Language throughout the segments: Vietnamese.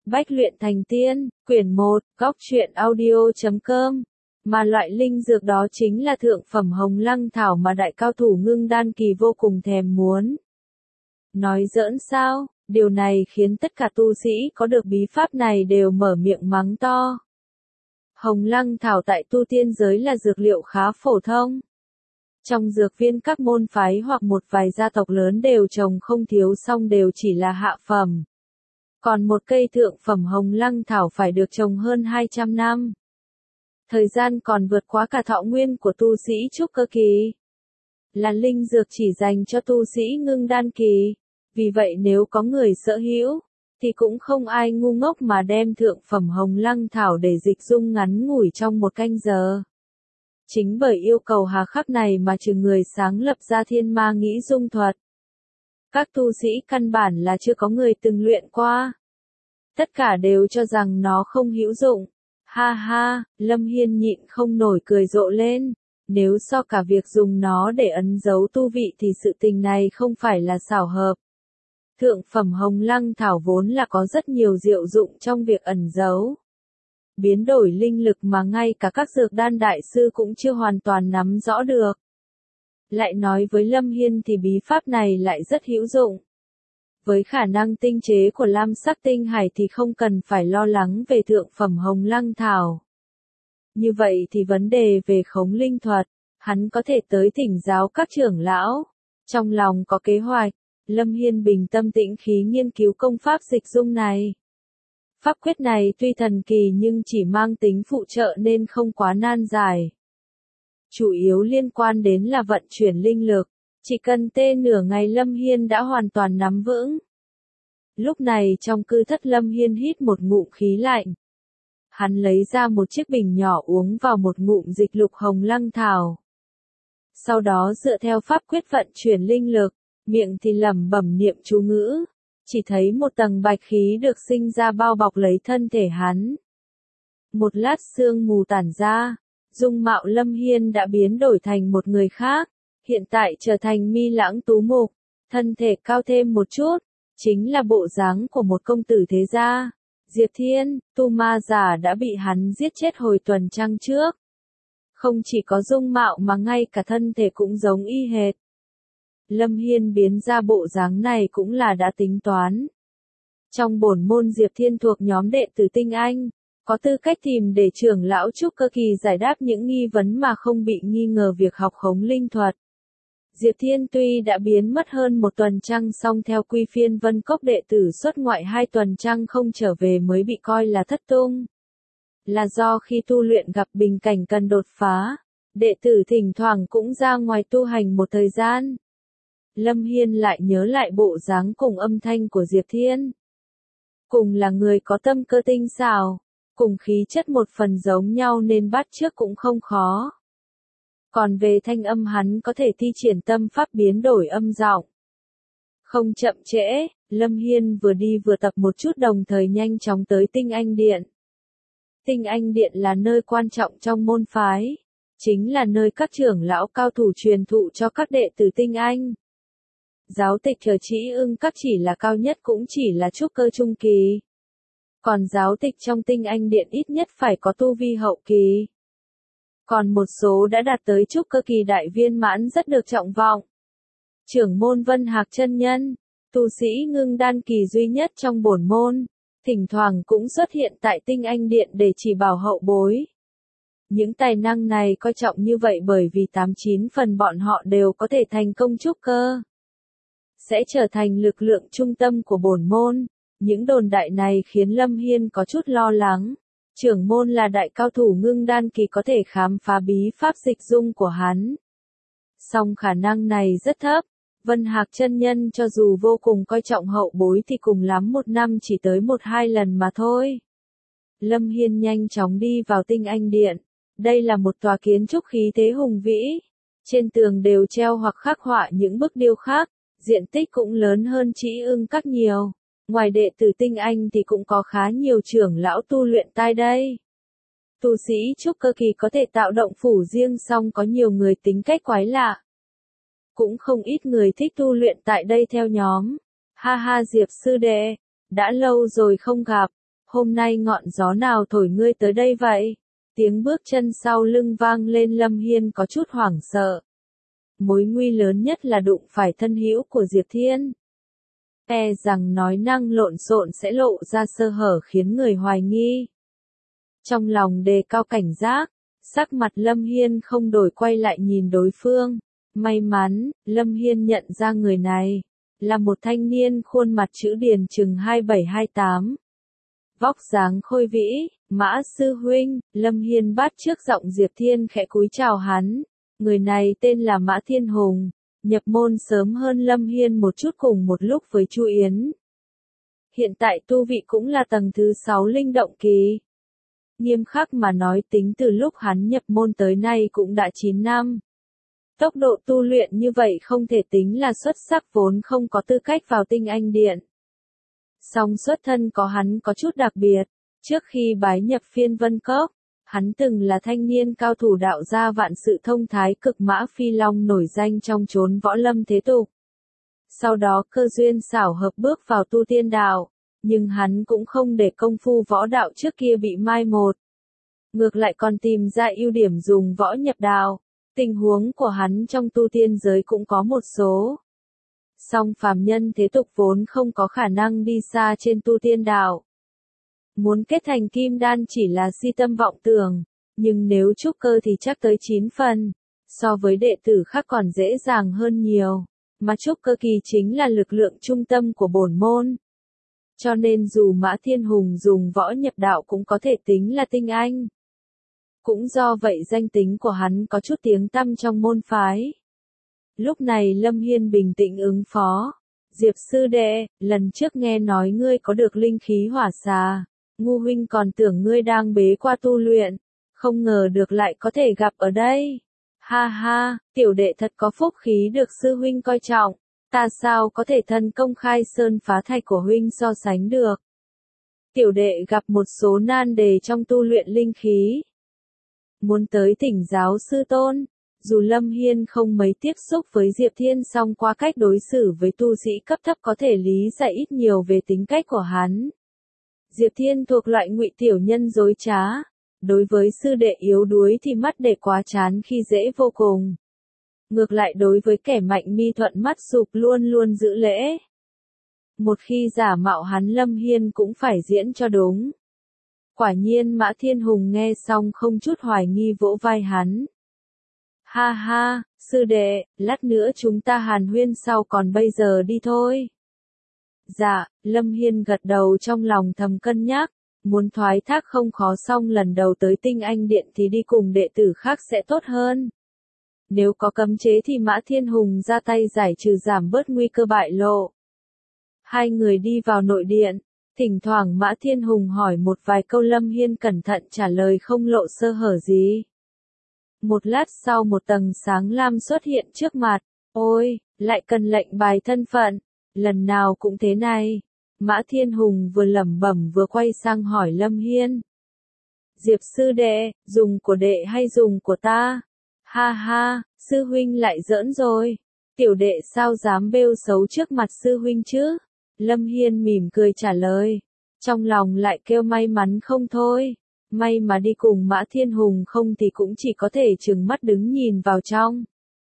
Bách luyện thành tiên, quyển 1, góc truyện audio.com. Mà loại linh dược đó chính là thượng phẩm hồng lăng thảo mà đại cao thủ ngưng đan kỳ vô cùng thèm muốn. Nói giỡn sao, điều này khiến tất cả tu sĩ có được bí pháp này đều mở miệng mắng to. Hồng lăng thảo tại tu tiên giới là dược liệu khá phổ thông. Trong dược viên các môn phái hoặc một vài gia tộc lớn đều trồng không thiếu, song đều chỉ là hạ phẩm. Còn một cây thượng phẩm hồng lăng thảo phải được trồng hơn 200 năm. Thời gian còn vượt quá cả thọ nguyên của tu sĩ trúc cơ kỳ. Là linh dược chỉ dành cho tu sĩ ngưng đan kỳ. Vì vậy nếu có người sở hữu, thì cũng không ai ngu ngốc mà đem thượng phẩm hồng lăng thảo để dịch dung ngắn ngủi trong một canh giờ. Chính bởi yêu cầu hà khắc này mà chừng người sáng lập ra thiên ma nghĩ dung thuật. Các tu sĩ căn bản là chưa có người từng luyện qua. Tất cả đều cho rằng nó không hữu dụng. Ha ha, Lâm Hiên nhịn không nổi cười rộ lên. Nếu so cả việc dùng nó để ấn dấu tu vị thì sự tình này không phải là xảo hợp. Thượng phẩm hồng lăng thảo vốn là có rất nhiều diệu dụng trong việc ẩn dấu. Biến đổi linh lực mà ngay cả các dược đan đại sư cũng chưa hoàn toàn nắm rõ được. Lại nói với Lâm Hiên thì bí pháp này lại rất hữu dụng. Với khả năng tinh chế của lam sắc tinh hải thì không cần phải lo lắng về thượng phẩm hồng lăng thảo. Như vậy thì vấn đề về khống linh thuật, hắn có thể tới thỉnh giáo các trưởng lão. Trong lòng có kế hoạch, Lâm Hiên bình tâm tĩnh khí nghiên cứu công pháp dịch dung này. Pháp quyết này tuy thần kỳ nhưng chỉ mang tính phụ trợ nên không quá nan giải. Chủ yếu liên quan đến là vận chuyển linh lực, chỉ cần tê nửa ngày Lâm Hiên đã hoàn toàn nắm vững. Lúc này trong cư thất Lâm Hiên hít một ngụm khí lạnh. Hắn lấy ra một chiếc bình nhỏ uống vào một ngụm dịch lục hồng lăng thảo. Sau đó dựa theo pháp quyết vận chuyển linh lực, miệng thì lẩm bẩm niệm chú ngữ. Chỉ thấy một tầng bạch khí được sinh ra bao bọc lấy thân thể hắn. Một lát sương mù tản ra, dung mạo Lâm Hiên đã biến đổi thành một người khác, hiện tại trở thành mi lãng tú mục, thân thể cao thêm một chút, chính là bộ dáng của một công tử thế gia. Diệp Thiên, tu ma giả đã bị hắn giết chết hồi tuần trăng trước. Không chỉ có dung mạo mà ngay cả thân thể cũng giống y hệt. Lâm Hiên biến ra bộ dáng này cũng là đã tính toán. Trong bổn môn Diệp Thiên thuộc nhóm đệ tử tinh anh, có tư cách tìm để trưởng lão trúc cơ kỳ giải đáp những nghi vấn mà không bị nghi ngờ việc học khống linh thuật. Diệp Thiên tuy đã biến mất hơn một tuần trăng song theo quy phiên Vân Cốc đệ tử xuất ngoại 2 tuần trăng không trở về mới bị coi là thất tung. Là do khi tu luyện gặp bình cảnh cần đột phá, đệ tử thỉnh thoảng cũng ra ngoài tu hành một thời gian. Lâm Hiên lại nhớ lại bộ dáng cùng âm thanh của Diệp Thiên. Cùng là người có tâm cơ tinh xảo, cùng khí chất một phần giống nhau nên bắt chước cũng không khó. Còn về thanh âm hắn có thể thi triển tâm pháp biến đổi âm giọng. Không chậm trễ, Lâm Hiên vừa đi vừa tập một chút đồng thời nhanh chóng tới Tinh Anh Điện. Tinh Anh Điện là nơi quan trọng trong môn phái, chính là nơi các trưởng lão cao thủ truyền thụ cho các đệ tử Tinh Anh. Giáo tịch Chờ Chỉ Ưng các chỉ là cao nhất cũng chỉ là trúc cơ trung kỳ. Còn giáo tịch trong Tinh Anh Điện ít nhất phải có tu vi hậu kỳ. Còn một số đã đạt tới trúc cơ kỳ đại viên mãn rất được trọng vọng. Trưởng môn Vân Hạc chân nhân, tu sĩ ngưng đan kỳ duy nhất trong bổn môn, thỉnh thoảng cũng xuất hiện tại Tinh Anh Điện để chỉ bảo hậu bối. Những tài năng này coi trọng như vậy bởi vì 89 phần bọn họ đều có thể thành công trúc cơ. Sẽ trở thành lực lượng trung tâm của bổn môn. Những đồn đại này khiến Lâm Hiên có chút lo lắng. Trưởng môn là đại cao thủ ngưng đan kỳ có thể khám phá bí pháp dịch dung của hắn. Song khả năng này rất thấp. Vân Hạc chân nhân cho dù vô cùng coi trọng hậu bối thì cùng lắm một năm chỉ tới 1-2 lần mà thôi. Lâm Hiên nhanh chóng đi vào Tinh Anh Điện. Đây là một tòa kiến trúc khí thế hùng vĩ. Trên tường đều treo hoặc khắc họa những bức điêu khắc. Diện tích cũng lớn hơn Chỉ Ưng các nhiều. Ngoài đệ tử Tinh Anh thì cũng có khá nhiều trưởng lão tu luyện tại đây. Tu sĩ trúc cơ kỳ có thể tạo động phủ riêng song có nhiều người tính cách quái lạ. Cũng không ít người thích tu luyện tại đây theo nhóm. Ha ha Diệp sư đệ, đã lâu rồi không gặp. Hôm nay ngọn gió nào thổi ngươi tới đây vậy? Tiếng bước chân sau lưng vang lên, Lâm Hiên có chút hoảng sợ. Mối nguy lớn nhất là đụng phải thân hữu của Diệp Thiên. E rằng nói năng lộn xộn sẽ lộ ra sơ hở khiến người hoài nghi. Trong lòng đề cao cảnh giác, sắc mặt Lâm Hiên không đổi, quay lại nhìn đối phương. May mắn, Lâm Hiên nhận ra người này là một thanh niên khuôn mặt chữ điền chừng 27-28. Vóc dáng khôi vĩ. Mã sư huynh. Lâm Hiên bắt trước giọng Diệp Thiên khẽ cúi chào hắn. Người này tên là Mã Thiên Hùng, nhập môn sớm hơn Lâm Hiên một chút, cùng một lúc với Chu Yến. Hiện tại tu vị cũng là tầng thứ 6 linh động kỳ. Nghiêm khắc mà nói, tính từ lúc hắn nhập môn tới nay cũng đã 9 năm. Tốc độ tu luyện như vậy không thể tính là xuất sắc, vốn không có tư cách vào Tinh Anh Điện. Song xuất thân có hắn có chút đặc biệt. Trước khi bái nhập Phiên Vân Cốc, hắn từng là thanh niên cao thủ đạo gia vạn sự thông thái cực Mã Phi Long nổi danh trong chốn võ lâm thế tục. Sau đó cơ duyên xảo hợp bước vào tu tiên đạo, nhưng hắn cũng không để công phu võ đạo trước kia bị mai một. Ngược lại còn tìm ra ưu điểm dùng võ nhập đạo. Tình huống của hắn trong tu tiên giới cũng có một số. Song phàm nhân thế tục vốn không có khả năng đi xa trên tu tiên đạo. Muốn kết thành kim đan chỉ là si tâm vọng tưởng, nhưng nếu trúc cơ thì chắc tới 9 phần, so với đệ tử khác còn dễ dàng hơn nhiều, mà trúc cơ kỳ chính là lực lượng trung tâm của bổn môn. Cho nên dù Mã Thiên Hùng dùng võ nhập đạo cũng có thể tính là tinh anh. Cũng do vậy danh tính của hắn có chút tiếng tăm trong môn phái. Lúc này Lâm Hiên bình tĩnh ứng phó. Diệp sư đệ, lần trước nghe nói ngươi có được linh khí hỏa xà. Ngu huynh còn tưởng ngươi đang bế qua tu luyện. Không ngờ được lại có thể gặp ở đây. Ha ha, tiểu đệ thật có phúc khí được sư huynh coi trọng. Ta sao có thể thân công khai sơn phá thạch của huynh so sánh được. Tiểu đệ gặp một số nan đề trong tu luyện linh khí. Muốn tới thỉnh giáo sư tôn. Dù Lâm Hiên không mấy tiếp xúc với Diệp Thiên, song qua cách đối xử với tu sĩ cấp thấp có thể lý giải ít nhiều về tính cách của hắn. Diệp Thiên thuộc loại ngụy tiểu nhân dối trá. Đối với sư đệ yếu đuối thì mắt để quá chán khi dễ vô cùng. Ngược lại đối với kẻ mạnh mi thuận mắt sụp luôn luôn giữ lễ. Một khi giả mạo hắn, Lâm Hiên cũng phải diễn cho đúng. Quả nhiên Mã Thiên Hùng nghe xong không chút hoài nghi, vỗ vai hắn. Ha ha, sư đệ, lát nữa chúng ta hàn huyên sau, còn bây giờ đi thôi. Dạ, Lâm Hiên gật đầu, trong lòng thầm cân nhắc, muốn thoái thác không khó, song lần đầu tới Tinh Anh Điện thì đi cùng đệ tử khác sẽ tốt hơn. Nếu có cấm chế thì Mã Thiên Hùng ra tay giải trừ, giảm bớt nguy cơ bại lộ. Hai người đi vào nội điện, thỉnh thoảng Mã Thiên Hùng hỏi một vài câu, Lâm Hiên cẩn thận trả lời không lộ sơ hở gì. Một lát sau một tầng sáng lam xuất hiện trước mặt. Ôi, lại cần lệnh bài thân phận. Lần nào cũng thế này. Mã Thiên Hùng vừa lẩm bẩm vừa quay sang hỏi Lâm Hiên. Diệp sư đệ, dùng của đệ hay dùng của ta? Ha ha, sư huynh lại giỡn rồi. Tiểu đệ sao dám bêu xấu trước mặt sư huynh chứ? Lâm Hiên mỉm cười trả lời. Trong lòng lại kêu may mắn không thôi. May mà đi cùng Mã Thiên Hùng, không thì cũng chỉ có thể trừng mắt đứng nhìn vào trong.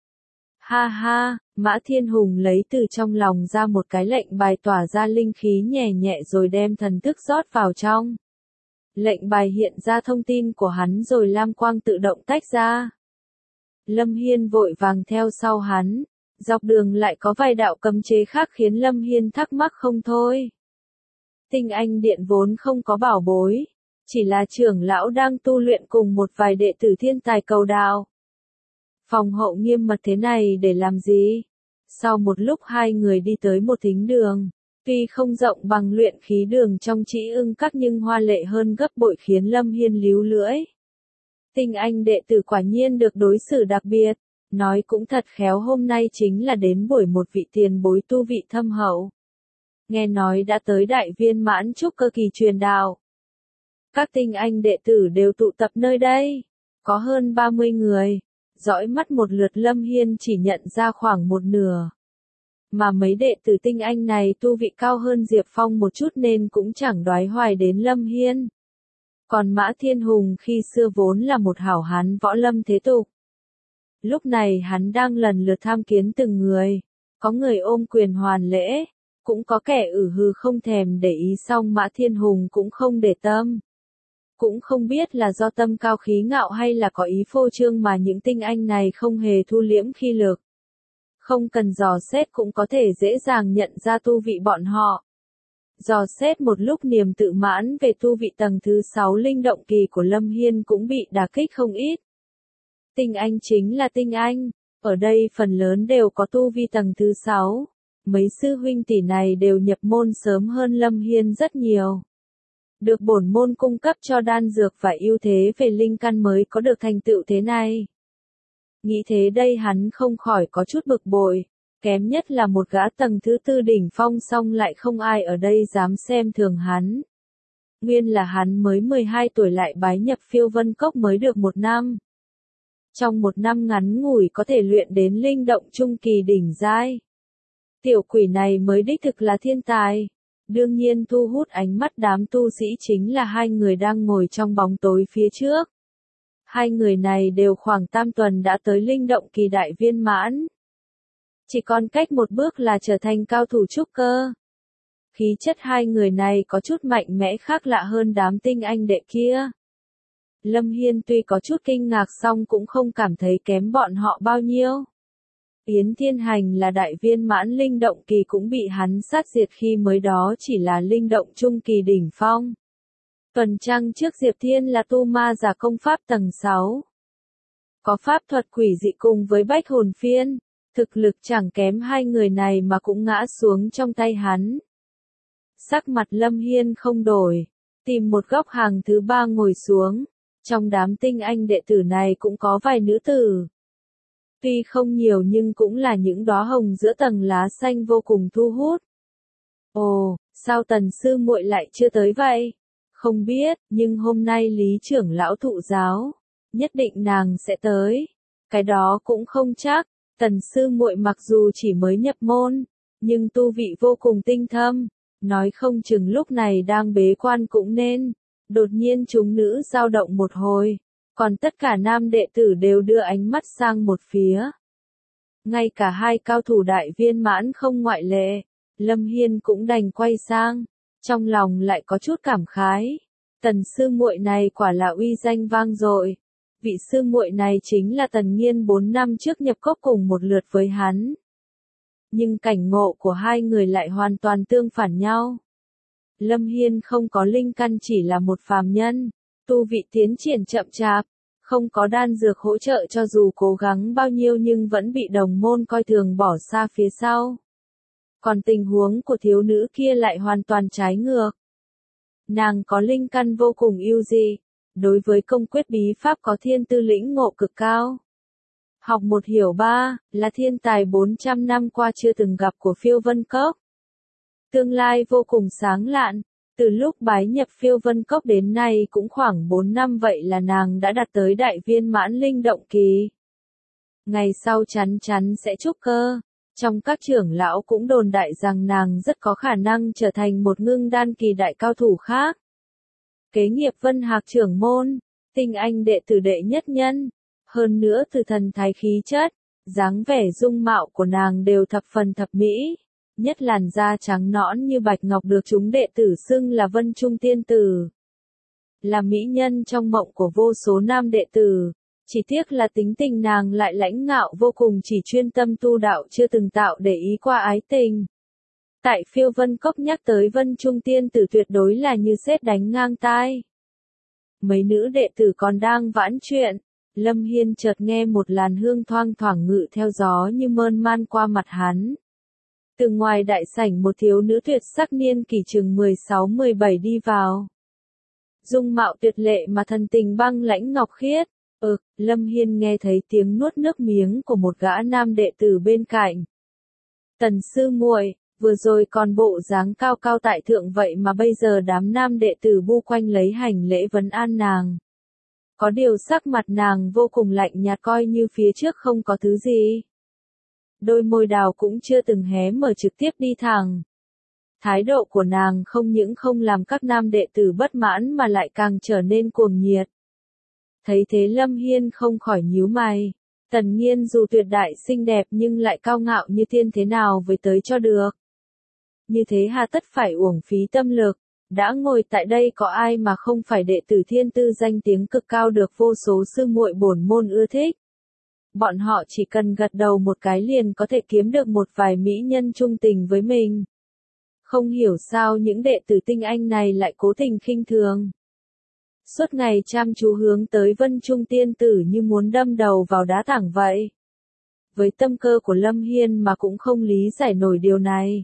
Ha ha, Mã Thiên Hùng lấy từ trong lòng ra một cái lệnh bài tỏa ra linh khí nhẹ nhẹ rồi đem thần thức rót vào trong. Lệnh bài hiện ra thông tin của hắn rồi lam quang tự động tách ra. Lâm Hiên vội vàng theo sau hắn. Dọc đường lại có vài đạo cấm chế khác khiến Lâm Hiên thắc mắc không thôi. Tinh Anh Điện vốn không có bảo bối. Chỉ là trưởng lão đang tu luyện cùng một vài đệ tử thiên tài cầu đạo. Phòng hậu nghiêm mật thế này để làm gì? Sau một lúc hai người đi tới một thính đường. Tuy không rộng bằng luyện khí đường trong Trĩ Ưng Các nhưng hoa lệ hơn gấp bội, khiến Lâm Hiên líu lưỡi. Tinh Anh đệ tử quả nhiên được đối xử đặc biệt. Nói cũng thật khéo, hôm nay chính là đến buổi một vị tiền bối tu vị thâm hậu. Nghe nói đã tới đại viên mãn trúc cơ kỳ truyền đạo. Các tinh anh đệ tử đều tụ tập nơi đây. Có hơn 30 người. Dõi mắt một lượt Lâm Hiên chỉ nhận ra khoảng một nửa. mà mấy đệ tử tinh anh này tu vị cao hơn Diệp Phong một chút nên cũng chẳng đoái hoài đến Lâm Hiên. Còn Mã Thiên Hùng khi xưa vốn là một hảo hán võ lâm thế tục. Lúc này hắn đang lần lượt tham kiến từng người, có người ôm quyền hoàn lễ, cũng có kẻ hừ không thèm để ý, xong Mã Thiên Hùng cũng không để tâm. Cũng không biết là do tâm cao khí ngạo hay là có ý phô trương mà những tinh anh này không hề thu liễm khí lực. Không cần dò xét cũng có thể dễ dàng nhận ra tu vị bọn họ. Dò xét một lúc niềm tự mãn về tu vị tầng thứ 6 linh động kỳ của Lâm Hiên cũng bị đả kích không ít. Tinh anh chính là tinh anh, ở đây phần lớn đều có tu vi tầng thứ 6. Mấy sư huynh tỷ này đều nhập môn sớm hơn Lâm Hiên rất nhiều. Được bổn môn cung cấp cho đan dược và ưu thế về linh căn mới có được thành tựu thế này. Nghĩ thế đây hắn không khỏi có chút bực bội, kém nhất là một gã tầng thứ 4 đỉnh phong song lại không ai ở đây dám xem thường hắn. Nguyên là hắn mới 12 tuổi lại bái nhập Phiêu Vân Cốc mới được 1 năm. Trong 1 năm ngắn ngủi có thể luyện đến linh động trung kỳ đỉnh giai. Tiểu quỷ này mới đích thực là thiên tài. Đương nhiên thu hút ánh mắt đám tu sĩ chính là hai người đang ngồi trong bóng tối phía trước. Hai người này đều khoảng tam tuần đã tới linh động kỳ đại viên mãn. Chỉ còn cách một bước là trở thành cao thủ trúc cơ. Khí chất hai người này có chút mạnh mẽ khác lạ hơn đám tinh anh đệ kia. Lâm Hiên tuy có chút kinh ngạc song cũng không cảm thấy kém bọn họ bao nhiêu. Yến Thiên Hành là đại viên mãn linh động kỳ cũng bị hắn sát diệt khi mới đó chỉ là linh động trung kỳ đỉnh phong. Tuần trăng trước Diệp Thiên là tu ma giả công pháp tầng 6. Có pháp thuật quỷ dị cùng với bách hồn phiên, thực lực chẳng kém hai người này mà cũng ngã xuống trong tay hắn. Sắc mặt Lâm Hiên không đổi, tìm một góc hàng thứ 3 ngồi xuống, trong đám tinh anh đệ tử này cũng có vài nữ tử. Tuy không nhiều nhưng cũng là những đóa hồng giữa tầng lá xanh vô cùng thu hút. Ồ, sao Tần sư muội lại chưa tới vậy? Không biết, nhưng hôm nay Lý trưởng lão thụ giáo, nhất định nàng sẽ tới. Cái đó cũng không chắc, Tần sư muội mặc dù chỉ mới nhập môn, nhưng tu vị vô cùng tinh thâm, nói không chừng lúc này đang bế quan cũng nên. Đột nhiên chúng nữ dao động một hồi, còn tất cả nam đệ tử đều đưa ánh mắt sang một phía. Ngay cả hai cao thủ đại viên mãn không ngoại lệ, Lâm Hiên cũng đành quay sang, trong lòng lại có chút cảm khái. Tần sư muội này quả là uy danh vang dội. Vị sư muội này chính là Tần Nghiên 4 năm trước nhập cốc cùng một lượt với hắn. Nhưng cảnh ngộ của hai người lại hoàn toàn tương phản nhau. Lâm Hiên không có linh căn chỉ là một phàm nhân, tu vị tiến triển chậm chạp, không có đan dược hỗ trợ cho dù cố gắng bao nhiêu nhưng vẫn bị đồng môn coi thường bỏ xa phía sau. Còn tình huống của thiếu nữ kia lại hoàn toàn trái ngược. Nàng có linh căn vô cùng ưu dị, đối với công quyết bí pháp có thiên tư lĩnh ngộ cực cao. Học 1 hiểu 3, là thiên tài 400 năm qua chưa từng gặp của Phiêu Vân Cốc. Tương lai vô cùng sáng lạn, từ lúc bái nhập Phiêu Vân Cốc đến nay cũng khoảng 4 năm vậy là nàng đã đạt tới đại viên mãn linh động kỳ. Ngày sau chắn chắn sẽ trúc cơ, trong các trưởng lão cũng đồn đại rằng nàng rất có khả năng trở thành một ngưng đan kỳ đại cao thủ khác. Kế nghiệp Vân Hạc trưởng môn, tinh anh đệ tử đệ nhất nhân, hơn nữa từ thần thái khí chất, dáng vẻ dung mạo của nàng đều thập phần thập mỹ. Nhất làn da trắng nõn như bạch ngọc được chúng đệ tử xưng là Vân Trung Tiên Tử. Là mỹ nhân trong mộng của vô số nam đệ tử, chỉ tiếc là tính tình nàng lại lãnh ngạo vô cùng, chỉ chuyên tâm tu đạo chưa từng tạo để ý qua ái tình. Tại Phiêu Vân Cốc nhắc tới Vân Trung Tiên Tử tuyệt đối là như sét đánh ngang tai. Mấy nữ đệ tử còn đang vãn chuyện, Lâm Hiên chợt nghe một làn hương thoang thoảng ngự theo gió như mơn man qua mặt hắn. Từ ngoài đại sảnh một thiếu nữ tuyệt sắc niên kỷ chừng 16-17 đi vào. Dung mạo tuyệt lệ mà thần tình băng lãnh ngọc khiết. Lâm Hiên nghe thấy tiếng nuốt nước miếng của một gã nam đệ tử bên cạnh. Tần sư muội, vừa rồi còn bộ dáng cao cao tại thượng vậy mà bây giờ đám nam đệ tử bu quanh lấy hành lễ vấn an nàng. Có điều sắc mặt nàng vô cùng lạnh nhạt coi như phía trước không có thứ gì. đôi môi đào cũng chưa từng hé mở trực tiếp đi thẳng. Thái độ của nàng không những không làm các nam đệ tử bất mãn mà lại càng trở nên cuồng nhiệt. Thấy thế Lâm Hiên không khỏi nhíu mày. Tần Nghiên dù tuyệt đại xinh đẹp nhưng lại cao ngạo như tiên thế nào với tới cho được. Như thế hà tất phải uổng phí tâm lực. Đã ngồi tại đây có ai mà không phải đệ tử thiên tư danh tiếng cực cao được vô số sư muội bổn môn ưa thích. Bọn họ chỉ cần gật đầu một cái liền có thể kiếm được một vài mỹ nhân trung tình với mình. Không hiểu sao những đệ tử tinh anh này lại cố tình khinh thường. Suốt ngày chăm chú hướng tới Vân Trung tiên tử như muốn đâm đầu vào đá tảng vậy. Với tâm cơ của Lâm Hiên mà cũng không lý giải nổi điều này.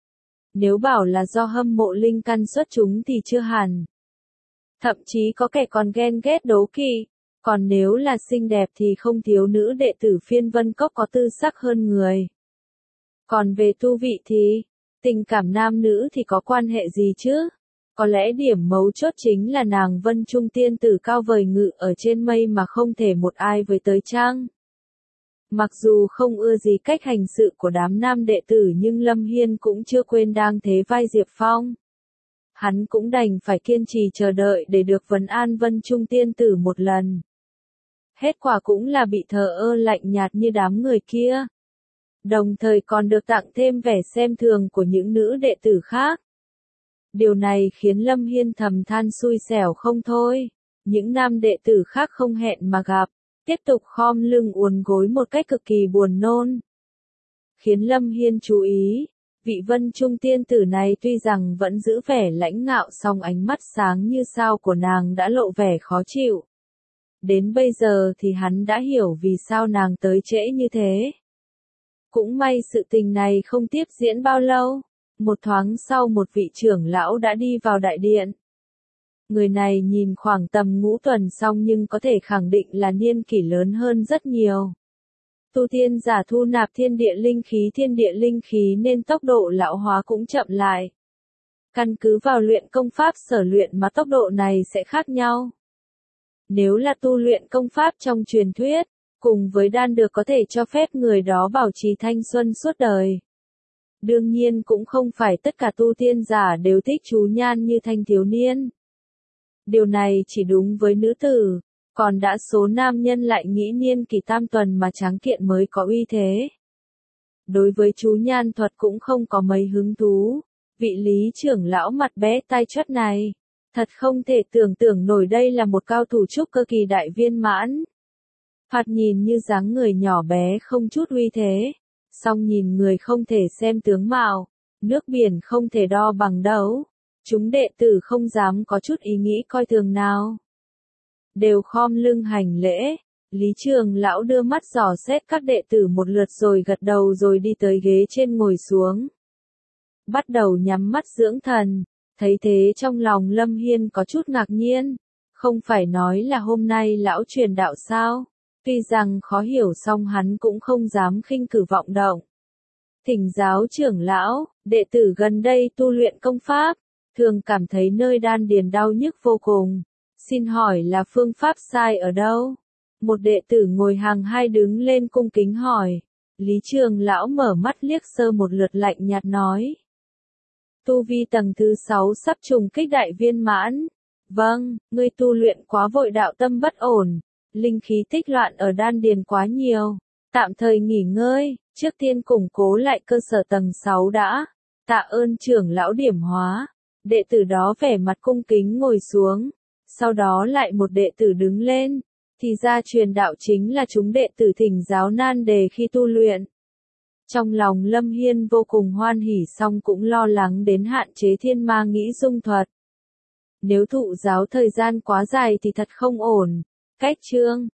Nếu bảo là do hâm mộ linh căn xuất chúng thì chưa hẳn. Thậm chí có kẻ còn ghen ghét đố kỵ. Còn nếu là xinh đẹp thì không thiếu nữ đệ tử Phiên Vân Cốc có tư sắc hơn người. Còn về tu vị thì, tình cảm nam nữ thì có quan hệ gì chứ? Có lẽ điểm mấu chốt chính là nàng Vân Trung tiên tử cao vời ngự ở trên mây mà không thể một ai với tới chăng? Mặc dù không ưa gì cách hành sự của đám nam đệ tử nhưng Lâm Hiên cũng chưa quên đang thế vai Diệp Phong. Hắn cũng đành phải kiên trì chờ đợi để được vấn an Vân Trung tiên tử một lần. Hết quả cũng là bị thờ ơ lạnh nhạt như đám người kia. Đồng thời còn được tặng thêm vẻ xem thường của những nữ đệ tử khác. Điều này khiến Lâm Hiên thầm than xui xẻo không thôi. Những nam đệ tử khác không hẹn mà gặp, tiếp tục khom lưng uốn gối một cách cực kỳ buồn nôn. Khiến Lâm Hiên chú ý, vị Vân Trung tiên tử này tuy rằng vẫn giữ vẻ lãnh ngạo song ánh mắt sáng như sao của nàng đã lộ vẻ khó chịu. Đến bây giờ thì hắn đã hiểu vì sao nàng tới trễ như thế. Cũng may sự tình này không tiếp diễn bao lâu. Một thoáng sau một vị trưởng lão đã đi vào đại điện. Người này nhìn khoảng tầm ngũ tuần xong nhưng có thể khẳng định là niên kỷ lớn hơn rất nhiều. Tu tiên giả thu nạp thiên địa linh khí nên tốc độ lão hóa cũng chậm lại. Căn cứ vào luyện công pháp sở luyện mà tốc độ này sẽ khác nhau. Nếu là tu luyện công pháp trong truyền thuyết, cùng với đan dược có thể cho phép người đó bảo trì thanh xuân suốt đời. Đương nhiên cũng không phải tất cả tu tiên giả đều thích chú nhan như thanh thiếu niên. Điều này chỉ đúng với nữ tử, còn đã số nam nhân lại nghĩ niên kỷ tam tuần mà tráng kiện mới có uy thế. Đối với chú nhan thuật cũng không có mấy hứng thú, vị Lý trưởng lão mặt bé tai chót này. Thật không thể tưởng tượng nổi đây là một cao thủ trúc cơ kỳ đại viên mãn. Thoạt nhìn như dáng người nhỏ bé không chút uy thế. Song nhìn người không thể xem tướng mạo, nước biển không thể đo bằng đấu. Chúng đệ tử không dám có chút ý nghĩ coi thường nào. Đều khom lưng hành lễ, Lý trưởng lão đưa mắt dò xét các đệ tử một lượt rồi gật đầu rồi đi tới ghế trên ngồi xuống. Bắt đầu nhắm mắt dưỡng thần, thấy thế trong lòng Lâm Hiên có chút ngạc nhiên. Không phải nói là hôm nay lão truyền đạo sao? Tuy rằng khó hiểu song hắn cũng không dám khinh cử vọng động. Thỉnh giáo trưởng lão, đệ tử gần đây tu luyện công pháp, thường cảm thấy nơi đan điền đau nhức vô cùng. Xin hỏi là phương pháp sai ở đâu? Một đệ tử ngồi hàng hai đứng lên cung kính hỏi. Lý trưởng lão mở mắt liếc sơ một lượt lạnh nhạt nói. Tu vi tầng thứ 6 sắp trùng kích đại viên mãn. Vâng, ngươi tu luyện quá vội đạo tâm bất ổn. Linh khí tích loạn ở đan điền quá nhiều. Tạm thời nghỉ ngơi, trước tiên củng cố lại cơ sở tầng 6 đã. Tạ ơn trưởng lão điểm hóa. Đệ tử đó vẻ mặt cung kính ngồi xuống. Sau đó lại một đệ tử đứng lên. Thì ra truyền đạo chính là chúng đệ tử thỉnh giáo nan đề khi tu luyện. Trong lòng Lâm Hiên vô cùng hoan hỉ song cũng lo lắng đến hạn chế thiên ma nghĩ dung thuật. Nếu thụ giáo thời gian quá dài thì thật không ổn. Cách chương